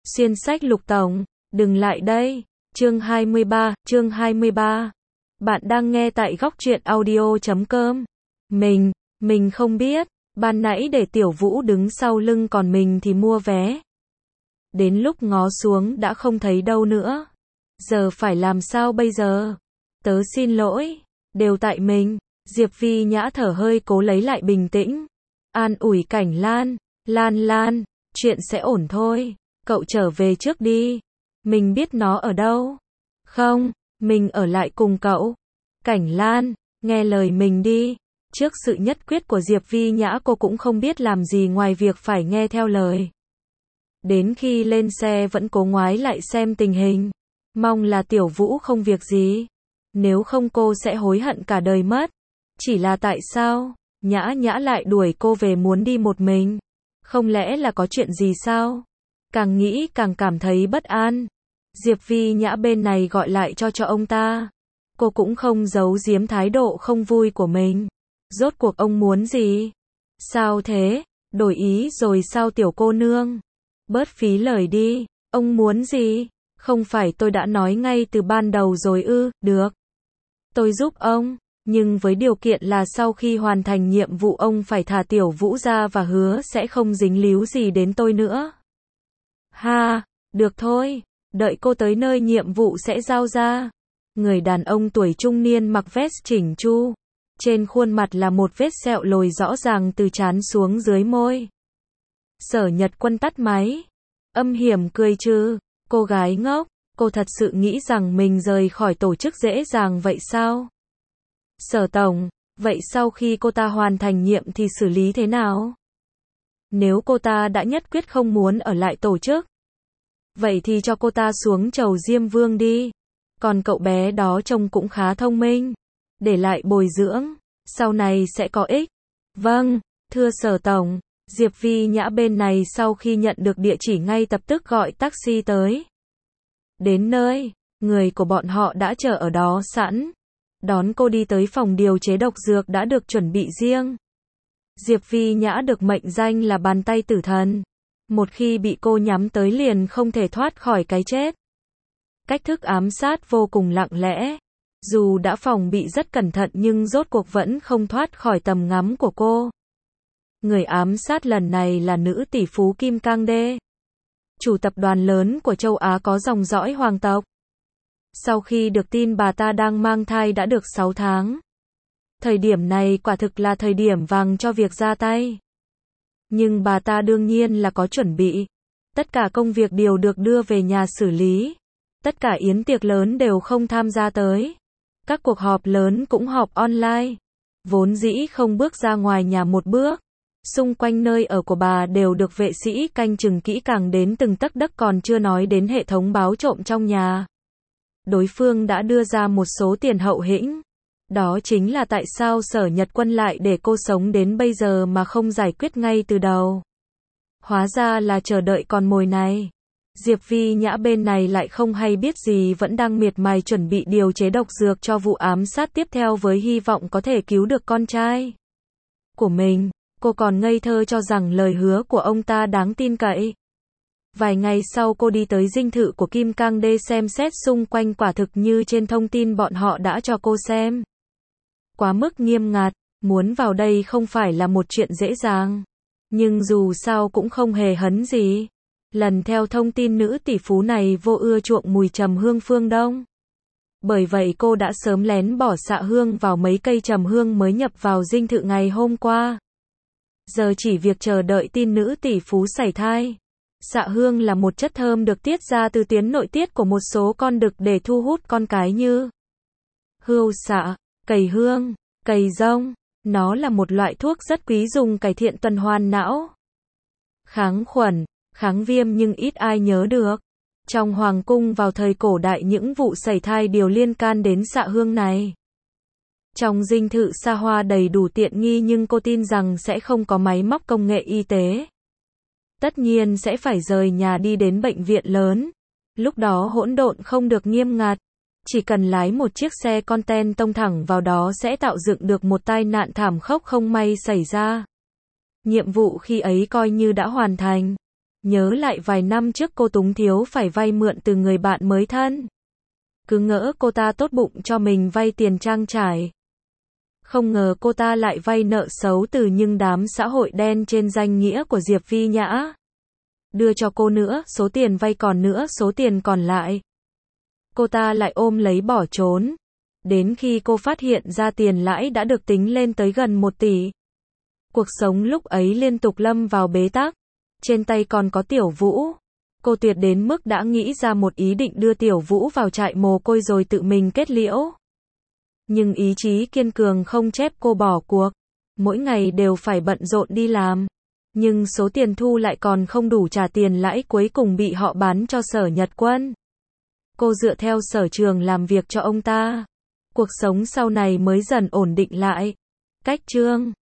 Xuyên sách Lục Tổng, đừng lại đây. Chương 23. Bạn đang nghe tại góc truyện audio.com. Mình không biết, ban nãy để Tiểu Vũ đứng sau lưng còn mình thì mua vé. Đến lúc ngó xuống đã không thấy đâu nữa. Giờ phải làm sao bây giờ? Tớ xin lỗi, đều tại mình. Diệp Vi Nhã thở hơi cố lấy lại bình tĩnh. An ủi Cảnh Lan, Lan, chuyện sẽ ổn thôi. Cậu trở về trước đi. Mình biết nó ở đâu. Không, mình ở lại cùng cậu. Cảnh Lan, nghe lời mình đi. Trước sự nhất quyết của Diệp Vi Nhã cô cũng không biết làm gì ngoài việc phải nghe theo lời. Đến khi lên xe vẫn cố ngoái lại xem tình hình. Mong là Tiểu Vũ không việc gì. Nếu không cô sẽ hối hận cả đời mất. Chỉ là tại sao Nhã lại đuổi cô về muốn đi một mình? Không lẽ là có chuyện gì sao? Càng nghĩ càng cảm thấy bất an. Diệp Vi Nhã bên này gọi lại cho ông ta. Cô cũng không giấu giếm thái độ không vui của mình. Rốt cuộc ông muốn gì? Sao thế? Đổi ý rồi sao tiểu cô nương? Bớt phí lời đi. Ông muốn gì? Không phải tôi đã nói ngay từ ban đầu rồi ư? Được. Tôi giúp ông. Nhưng với điều kiện là sau khi hoàn thành nhiệm vụ ông phải thả Tiểu Vũ ra và hứa sẽ không dính líu gì đến tôi nữa. Ha, được thôi, đợi cô tới nơi nhiệm vụ sẽ giao ra. Người đàn ông tuổi trung niên mặc vest chỉnh chu. Trên khuôn mặt là một vết sẹo lồi rõ ràng từ trán xuống dưới môi. Sở Nhật Quân tắt máy. Âm hiểm cười trừ. Cô gái ngốc, cô thật sự nghĩ rằng mình rời khỏi tổ chức dễ dàng vậy sao? Sở Tổng, vậy sau khi cô ta hoàn thành nhiệm thì xử lý thế nào? Nếu cô ta đã nhất quyết không muốn ở lại tổ chức, vậy thì cho cô ta xuống chầu Diêm Vương đi. Còn cậu bé đó trông cũng khá thông minh. Để lại bồi dưỡng, sau này sẽ có ích. Vâng, thưa Sở Tổng. Diệp Vi Nhã bên này sau khi nhận được địa chỉ ngay lập tức gọi taxi tới. Đến nơi, người của bọn họ đã chờ ở đó sẵn. Đón cô đi tới phòng điều chế độc dược đã được chuẩn bị riêng. Diệp Vi Nhã được mệnh danh là bàn tay tử thần. Một khi bị cô nhắm tới liền không thể thoát khỏi cái chết. Cách thức ám sát vô cùng lặng lẽ. Dù đã phòng bị rất cẩn thận nhưng rốt cuộc vẫn không thoát khỏi tầm ngắm của cô. Người ám sát lần này là nữ tỷ phú Kim Cang Đê. Chủ tập đoàn lớn của châu Á có dòng dõi hoàng tộc. Sau khi được tin bà ta đang mang thai đã được 6 tháng. Thời điểm này quả thực là thời điểm vàng cho việc ra tay. Nhưng bà ta đương nhiên là có chuẩn bị. Tất cả công việc đều được đưa về nhà xử lý. Tất cả yến tiệc lớn đều không tham gia tới. Các cuộc họp lớn cũng họp online. Vốn dĩ không bước ra ngoài nhà một bước. Xung quanh nơi ở của bà đều được vệ sĩ canh chừng kỹ càng đến từng tấc đất còn chưa nói đến hệ thống báo trộm trong nhà. Đối phương đã đưa ra một số tiền hậu hĩnh. Đó chính là tại sao Sở Nhật Quân lại để cô sống đến bây giờ mà không giải quyết ngay từ đầu. Hóa ra là chờ đợi con mồi này. Diệp Vi Nhã bên này lại không hay biết gì vẫn đang miệt mài chuẩn bị điều chế độc dược cho vụ ám sát tiếp theo với hy vọng có thể cứu được con trai của mình. Cô còn ngây thơ cho rằng lời hứa của ông ta đáng tin cậy. Vài ngày sau cô đi tới dinh thự của Kim Cang Đê xem xét xung quanh quả thực như trên thông tin bọn họ đã cho cô xem. Quá mức nghiêm ngặt, muốn vào đây không phải là một chuyện dễ dàng. Nhưng dù sao cũng không hề hấn gì. Lần theo thông tin nữ tỷ phú này vô ưa chuộng mùi trầm hương phương Đông. Bởi vậy cô đã sớm lén bỏ xạ hương vào mấy cây trầm hương mới nhập vào dinh thự ngày hôm qua. Giờ chỉ việc chờ đợi tin nữ tỷ phú sảy thai. Xạ hương là một chất thơm được tiết ra từ tuyến nội tiết của một số con đực để thu hút con cái như hươu xạ, cầy hương, cầy rông. Nó là một loại thuốc rất quý dùng cải thiện tuần hoàn não, kháng khuẩn, kháng viêm nhưng ít ai nhớ được. Trong hoàng cung vào thời cổ đại những vụ sảy thai đều liên can đến xạ hương này. Trong dinh thự xa hoa đầy đủ tiện nghi nhưng cô tin rằng sẽ không có máy móc công nghệ y tế. Tất nhiên sẽ phải rời nhà đi đến bệnh viện lớn. Lúc đó hỗn độn không được nghiêm ngặt. Chỉ cần lái một chiếc xe container tông thẳng vào đó sẽ tạo dựng được một tai nạn thảm khốc không may xảy ra. Nhiệm vụ khi ấy coi như đã hoàn thành. Nhớ lại vài năm trước cô túng thiếu phải vay mượn từ người bạn mới thân. Cứ ngỡ cô ta tốt bụng cho mình vay tiền trang trải. Không ngờ cô ta lại vay nợ xấu từ những đám xã hội đen trên danh nghĩa của Diệp Vi Nhã. Đưa cho cô nữa, số tiền vay còn nữa, số tiền còn lại. Cô ta lại ôm lấy bỏ trốn. Đến khi cô phát hiện ra tiền lãi đã được tính lên tới gần 1 tỷ. Cuộc sống lúc ấy liên tục lâm vào bế tắc. Trên tay còn có Tiểu Vũ. Cô tuyệt đến mức đã nghĩ ra một ý định đưa Tiểu Vũ vào trại mồ côi rồi tự mình kết liễu. Nhưng ý chí kiên cường không chép cô bỏ cuộc. Mỗi ngày đều phải bận rộn đi làm. Nhưng số tiền thu lại còn không đủ trả tiền lãi, cuối cùng bị họ bán cho Sở Nhật Quân. Cô dựa theo Sở Trường làm việc cho ông ta. Cuộc sống sau này mới dần ổn định lại. Cách chương